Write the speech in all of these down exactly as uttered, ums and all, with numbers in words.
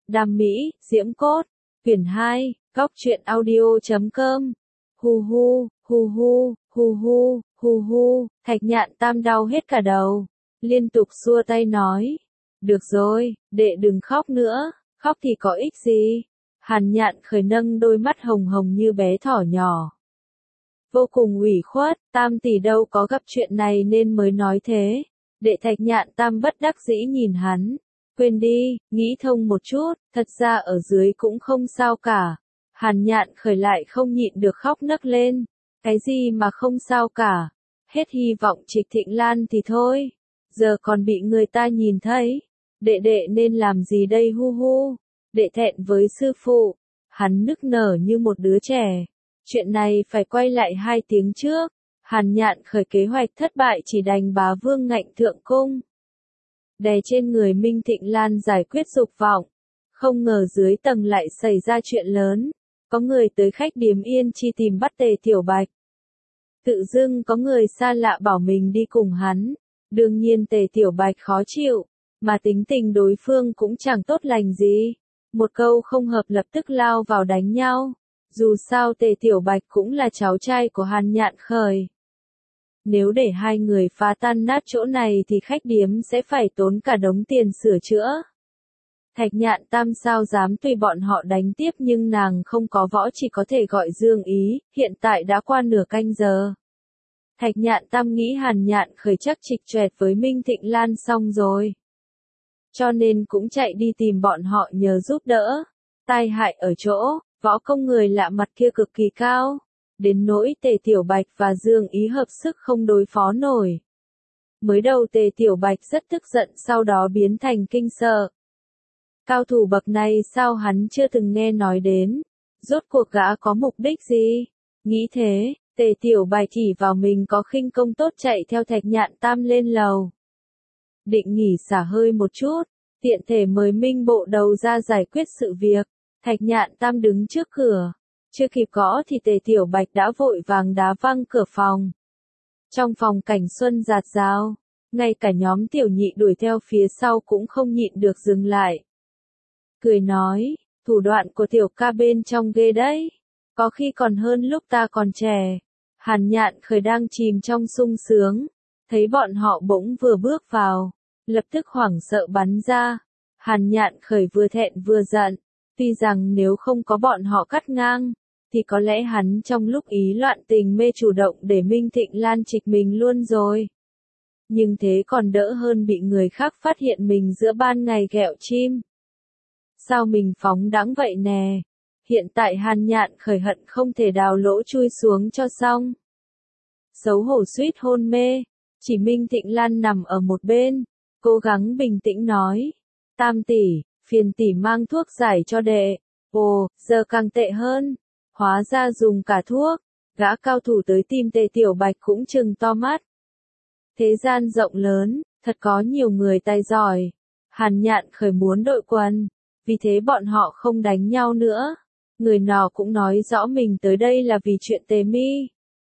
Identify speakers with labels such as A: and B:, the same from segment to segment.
A: Đam mỹ, diễm cốt. Quyển hai, góc truyện audio chấm com. Hu hu, hu hu, hu hu, hu hu, Thạch Nhạn Tam đau hết cả đầu. Liên tục xua tay nói. Được rồi, đệ đừng khóc nữa, khóc thì có ích gì. Hàn Nhạn Khởi nâng đôi mắt hồng hồng như bé thỏ nhỏ. Vô cùng ủy khuất, Tam tỷ đâu có gặp chuyện này nên mới nói thế. Đệ Thạch Nhạn Tam bất đắc dĩ nhìn hắn. Quên đi, nghĩ thông một chút, thật ra ở dưới cũng không sao cả. Hàn Nhạn Khởi lại không nhịn được khóc nấc lên. Cái gì mà không sao cả. Hết hy vọng Trịch Thịnh Lan thì thôi. Giờ còn bị người ta nhìn thấy. Đệ đệ nên làm gì đây hu hu. Đệ thẹn với sư phụ. Hắn nức nở như một đứa trẻ. Chuyện này phải quay lại hai tiếng trước. Hàn Nhạn Khởi kế hoạch thất bại chỉ đành bá vương ngạnh thượng cung. Đè trên người Minh Thịnh Lan giải quyết dục vọng. Không ngờ dưới tầng lại xảy ra chuyện lớn. Có người tới khách điếm Yên Chi tìm bắt Tề Tiểu Bạch. Tự dưng có người xa lạ bảo mình đi cùng hắn. Đương nhiên Tề Tiểu Bạch khó chịu. Mà tính tình đối phương cũng chẳng tốt lành gì. Một câu không hợp lập tức lao vào đánh nhau. Dù sao Tề Tiểu Bạch cũng là cháu trai của Hàn Nhạn Khởi. Nếu để hai người phá tan nát chỗ này thì khách điếm sẽ phải tốn cả đống tiền sửa chữa. Thạch Nhạn Tam sao dám tùy bọn họ đánh tiếp, nhưng nàng không có võ chỉ có thể gọi Dương Ý, hiện tại đã qua nửa canh giờ. Thạch Nhạn Tam nghĩ Hàn Nhạn Khởi chắc chịch choẹt với Minh Thịnh Lan xong rồi. Cho nên cũng chạy đi tìm bọn họ nhờ giúp đỡ. Tai hại ở chỗ, võ công người lạ mặt kia cực kỳ cao. Đến nỗi Tề Tiểu Bạch và Dương Ý hợp sức không đối phó nổi. Mới đầu Tề Tiểu Bạch rất tức giận, sau đó biến thành kinh sợ. Cao thủ bậc này sao hắn chưa từng nghe nói đến? Rốt cuộc gã có mục đích gì? Nghĩ thế, Tề Tiểu Bạch chỉ vào mình có khinh công tốt chạy theo Thạch Nhạn Tam lên lầu. Định nghỉ xả hơi một chút, tiện thể mời Minh Bộ Đầu ra giải quyết sự việc. Thạch Nhạn Tam đứng trước cửa. Chưa kịp gõ thì Tề Tiểu Bạch đã vội vàng đá văng cửa phòng. Trong phòng cảnh xuân rạt rào, ngay cả nhóm Tiểu Nhị đuổi theo phía sau cũng không nhịn được dừng lại. Cười nói, thủ đoạn của Tiểu ca bên trong ghê đấy, có khi còn hơn lúc ta còn trẻ. Hàn Nhạn Khởi đang chìm trong sung sướng, thấy bọn họ bỗng vừa bước vào, lập tức hoảng sợ bắn ra. Hàn Nhạn Khởi vừa thẹn vừa giận. Tuy rằng nếu không có bọn họ cắt ngang, thì có lẽ hắn trong lúc ý loạn tình mê chủ động để Minh Thịnh Lan trịch mình luôn rồi. Nhưng thế còn đỡ hơn bị người khác phát hiện mình giữa ban ngày ghẹo chim. Sao mình phóng đãng vậy nè? Hiện tại Hàn Nhạn Khởi hận không thể đào lỗ chui xuống cho xong. Xấu hổ suýt hôn mê, chỉ Minh Thịnh Lan nằm ở một bên, cố gắng bình tĩnh nói. Tam tỷ, phiền tỷ mang thuốc giải cho đệ. Ồ, giờ càng tệ hơn. Hóa ra dùng cả thuốc. Gã cao thủ tới tìm Tề Tiểu Bạch cũng trừng to mắt. Thế gian rộng lớn, thật có nhiều người tài giỏi. Hàn Nhạn Khởi muốn đội quân. Vì thế bọn họ không đánh nhau nữa. Người nào cũng nói rõ mình tới đây là vì chuyện Tề Mi.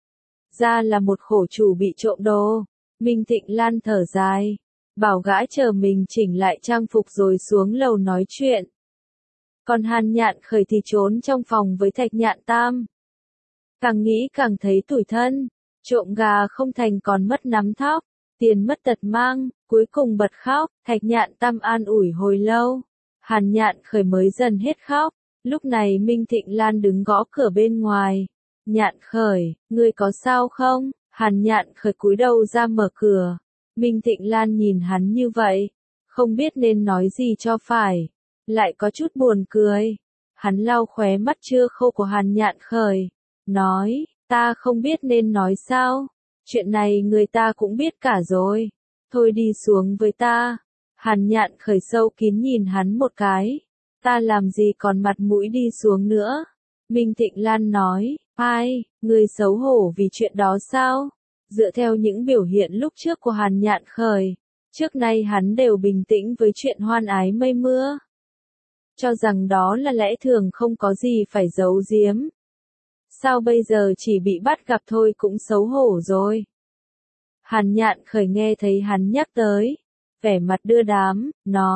A: Ra là một khổ chủ bị trộm đồ. Minh Thịnh Lan thở dài. Bảo gã chờ mình chỉnh lại trang phục rồi xuống lầu nói chuyện. Còn Hàn Nhạn Khởi thì trốn trong phòng với Thạch Nhạn Tam. Càng nghĩ càng thấy tủi thân. Trộm gà không thành còn mất nắm thóc. Tiền mất tật mang, cuối cùng bật khóc. Thạch Nhạn Tam an ủi hồi lâu. Hàn Nhạn Khởi mới dần hết khóc. Lúc này Minh Thịnh Lan đứng gõ cửa bên ngoài. Nhạn Khởi, ngươi có sao không? Hàn Nhạn Khởi cúi đầu ra mở cửa. Minh Thịnh Lan nhìn hắn như vậy, không biết nên nói gì cho phải, lại có chút buồn cười. Hắn lau khóe mắt chưa khô của Hàn Nhạn Khởi, nói, ta không biết nên nói sao, chuyện này người ta cũng biết cả rồi, thôi đi xuống với ta. Hàn Nhạn Khởi sâu kín nhìn hắn một cái, ta làm gì còn mặt mũi đi xuống nữa. Minh Thịnh Lan nói, ai, người xấu hổ vì chuyện đó sao? Dựa theo những biểu hiện lúc trước của Hàn Nhạn Khởi, trước nay hắn đều bình tĩnh với chuyện hoan ái mây mưa. Cho rằng đó là lẽ thường không có gì phải giấu giếm. Sao bây giờ chỉ bị bắt gặp thôi cũng xấu hổ rồi. Hàn Nhạn Khởi nghe thấy hắn nhắc tới, vẻ mặt đưa đám, nói,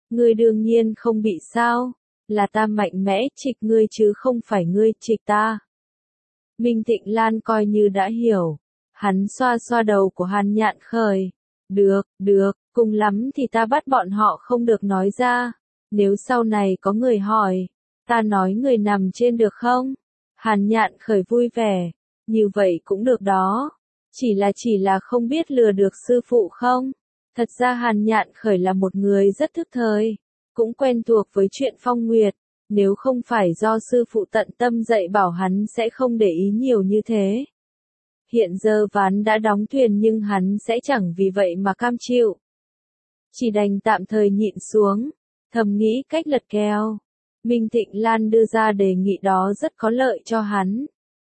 A: Ngươi đương nhiên không bị sao, là ta mạnh mẽ trịch ngươi chứ không phải ngươi trịch ta. Minh Thịnh Lan coi như đã hiểu, hắn xoa xoa đầu của Hàn Nhạn Khởi. Được, được, cùng lắm thì ta bắt bọn họ không được nói ra, nếu sau này có người hỏi, ta nói người nằm trên được không? Hàn Nhạn Khởi vui vẻ, như vậy cũng được đó, chỉ là chỉ là không biết lừa được sư phụ không? Thật ra Hàn Nhạn Khởi là một người rất thức thời, cũng quen thuộc với chuyện phong nguyệt, nếu không phải do sư phụ tận tâm dạy bảo hắn sẽ không để ý nhiều như thế. Hiện giờ ván đã đóng thuyền nhưng hắn sẽ chẳng vì vậy mà cam chịu. Chỉ đành tạm thời nhịn xuống, thầm nghĩ cách lật kèo. Minh Thịnh Lan đưa ra đề nghị đó rất có lợi cho hắn.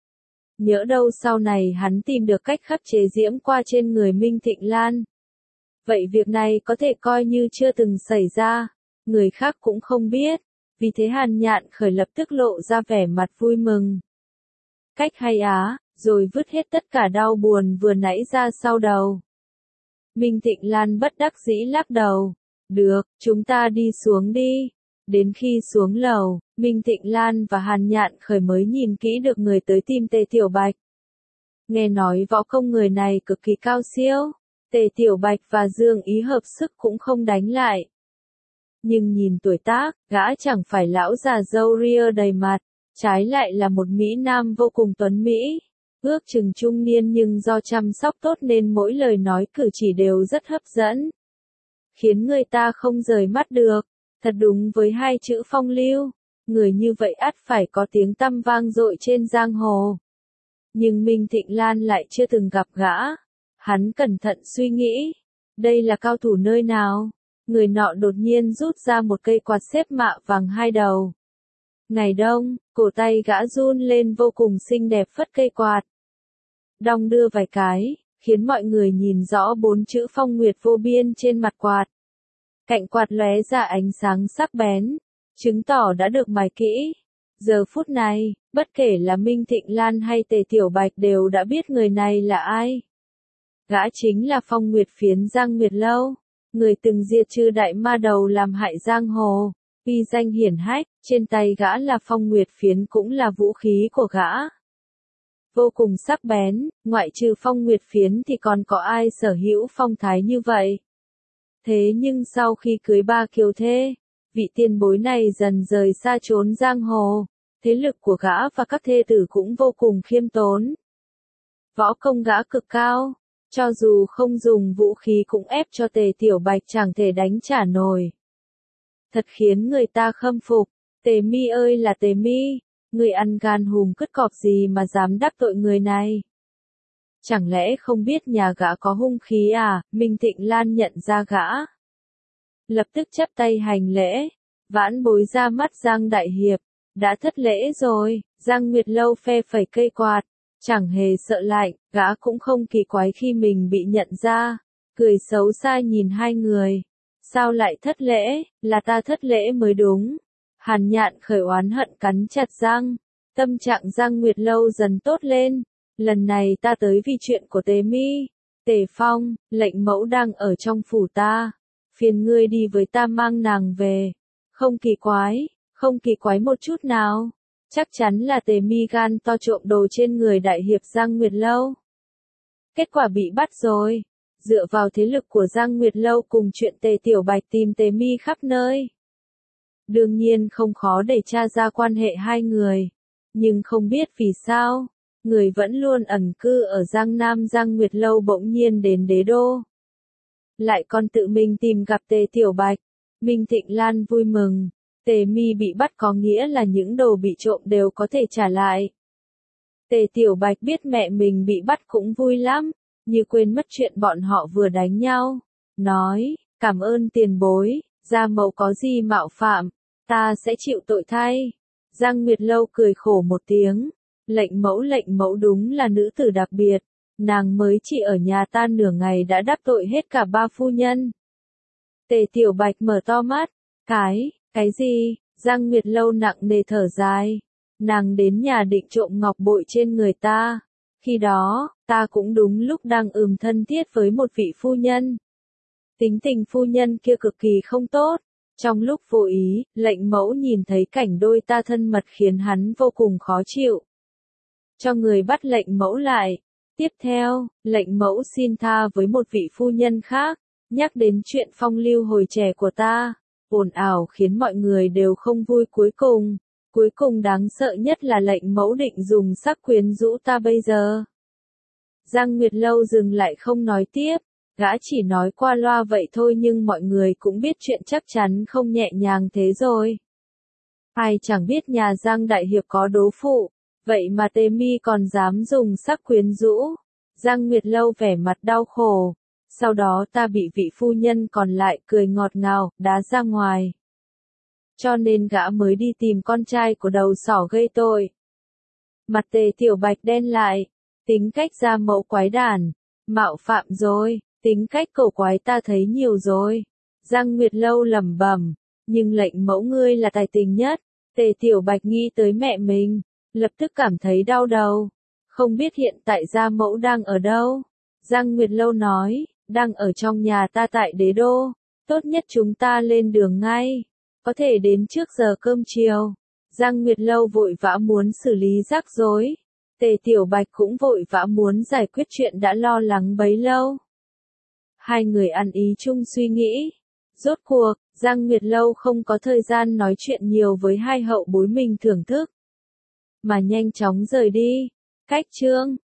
A: Nhỡ đâu sau này hắn tìm được cách khắc chế diễm qua trên người Minh Thịnh Lan. Vậy việc này có thể coi như chưa từng xảy ra, người khác cũng không biết, vì thế Hàn Nhạn Khởi lập tức lộ ra vẻ mặt vui mừng. Cách hay á, rồi vứt hết tất cả đau buồn vừa nãy ra sau đầu. Minh Thịnh Lan bất đắc dĩ lắc đầu. Được, chúng ta đi xuống đi. Đến khi xuống lầu, Minh Thịnh Lan và Hàn Nhạn Khởi mới nhìn kỹ được người tới tìm Tề Tiểu Bạch. Nghe nói võ công người này cực kỳ cao siêu, Tề Tiểu Bạch và Dương Ý hợp sức cũng không đánh lại. Nhưng nhìn tuổi tác, gã chẳng phải lão già râu ria đầy mặt, trái lại là một Mỹ Nam vô cùng tuấn Mỹ. Ước chừng trung niên nhưng do chăm sóc tốt nên mỗi lời nói cử chỉ đều rất hấp dẫn. Khiến người ta không rời mắt được, thật đúng với hai chữ phong lưu, người như vậy ắt phải có tiếng tăm vang dội trên giang hồ. Nhưng Minh Thịnh Lan lại chưa từng gặp gã, hắn cẩn thận suy nghĩ, đây là cao thủ nơi nào? Người nọ đột nhiên rút ra một cây quạt xếp mạ vàng hai đầu. Ngày đông, cổ tay gã run lên vô cùng xinh đẹp phất cây quạt. Đong đưa vài cái, khiến mọi người nhìn rõ bốn chữ phong nguyệt vô biên trên mặt quạt. Cạnh quạt lóe ra ánh sáng sắc bén, chứng tỏ đã được mài kỹ. Giờ phút này, bất kể là Minh Thịnh Lan hay Tề Tiểu Bạch đều đã biết người này là ai. Gã chính là Phong Nguyệt Phiến Giang Nguyệt Lâu, người từng diệt trừ đại ma đầu làm hại giang hồ, uy danh hiển hách, trên tay gã là Phong Nguyệt Phiến cũng là vũ khí của gã. Vô cùng sắc bén, ngoại trừ Phong Nguyệt Phiến thì còn có ai sở hữu phong thái như vậy. Thế nhưng sau khi cưới ba kiều thê, vị tiền bối này dần rời xa trốn giang hồ, thế lực của gã và các thê tử cũng vô cùng khiêm tốn. Võ công gã cực cao, cho dù không dùng vũ khí cũng ép cho Tề Tiểu Bạch chẳng thể đánh trả nổi. Thật khiến người ta khâm phục, Tề Mi ơi là Tề Mi, người ăn gan hùm cứt cọp gì mà dám đắc tội người này. Chẳng lẽ không biết nhà gã có hung khí à? Minh Thịnh Lan nhận ra gã. Lập tức chắp tay hành lễ, vãn bối ra mắt Giang Đại Hiệp, đã thất lễ rồi. Giang Nguyệt Lâu phe phẩy cây quạt, chẳng hề sợ lạnh, gã cũng không kỳ quái khi mình bị nhận ra, cười xấu xa nhìn hai người. Sao lại thất lễ, là ta thất lễ mới đúng. Hàn Nhạn Khởi oán hận cắn chặt răng, tâm trạng Giang Nguyệt Lâu dần tốt lên. Lần này ta tới vì chuyện của Tề Mi, Tề Phong, lệnh mẫu đang ở trong phủ ta, phiền ngươi đi với ta mang nàng về. Không kỳ quái, không kỳ quái một chút nào, chắc chắn là Tề Mi gan to trộm đồ trên người đại hiệp Giang Nguyệt Lâu. Kết quả bị bắt rồi, dựa vào thế lực của Giang Nguyệt Lâu cùng chuyện Tề Tiểu Bạch tìm Tề Mi khắp nơi. Đương nhiên không khó để tra ra quan hệ hai người, nhưng không biết vì sao. Người vẫn luôn ẩn cư ở Giang Nam Giang Nguyệt Lâu bỗng nhiên đến đế đô. Lại còn tự mình tìm gặp Tề Tiểu Bạch. Minh Thịnh Lan vui mừng. Tề Mi bị bắt có nghĩa là những đồ bị trộm đều có thể trả lại. Tề Tiểu Bạch biết mẹ mình bị bắt cũng vui lắm, như quên mất chuyện bọn họ vừa đánh nhau. Nói, cảm ơn tiền bối, gia mẫu có gì mạo phạm, ta sẽ chịu tội thay. Giang Nguyệt Lâu cười khổ một tiếng. Lệnh mẫu lệnh mẫu đúng là nữ tử đặc biệt, nàng mới chỉ ở nhà ta nửa ngày đã đắc tội hết cả ba phu nhân. Tề Tiểu Bạch mở to mắt, cái, cái gì, Giang Nguyệt Lâu nặng nề thở dài, nàng đến nhà định trộm ngọc bội trên người ta, khi đó, ta cũng đúng lúc đang ừm thân thiết với một vị phu nhân. Tính tình phu nhân kia cực kỳ không tốt, Trong lúc vô ý, lệnh mẫu nhìn thấy cảnh đôi ta thân mật khiến hắn vô cùng khó chịu. Cho người bắt lệnh mẫu lại. Tiếp theo, lệnh mẫu xin tha với một vị phu nhân khác, nhắc đến chuyện phong lưu hồi trẻ của ta, ồn ào khiến mọi người đều không vui cuối cùng. Cuối cùng đáng sợ nhất là lệnh mẫu định dùng sắc quyến rũ ta bây giờ. Giang Nguyệt Lâu dừng lại không nói tiếp, gã chỉ nói qua loa vậy thôi nhưng mọi người cũng biết chuyện chắc chắn không nhẹ nhàng thế rồi. Ai chẳng biết nhà Giang Đại Hiệp có đố phụ, vậy mà Tề Mi còn dám dùng sắc quyến rũ. Giang Nguyệt Lâu vẻ mặt đau khổ, sau đó ta bị vị phu nhân còn lại cười ngọt ngào, đá ra ngoài. Cho nên gã mới đi tìm con trai của đầu sỏ gây tội. Mặt Tề Tiểu Bạch đen lại, tính cách gia mẫu quái đản, mạo phạm rồi, tính cách cổ quái ta thấy nhiều rồi. Giang Nguyệt Lâu lẩm bẩm, nhưng lệnh mẫu ngươi là tài tình nhất. Tề Tiểu Bạch nghĩ tới mẹ mình, lập tức cảm thấy đau đầu. Không biết hiện tại gia mẫu đang ở đâu? Giang Nguyệt Lâu nói, đang ở trong nhà ta tại đế đô. Tốt nhất chúng ta lên đường ngay. Có thể đến trước giờ cơm chiều. Giang Nguyệt Lâu vội vã muốn xử lý rắc rối. Tề Tiểu Bạch cũng vội vã muốn giải quyết chuyện đã lo lắng bấy lâu. Hai người ăn ý chung suy nghĩ. Rốt cuộc, Giang Nguyệt Lâu không có thời gian nói chuyện nhiều với hai hậu bối mình thưởng thức, mà nhanh chóng rời đi. Cách chương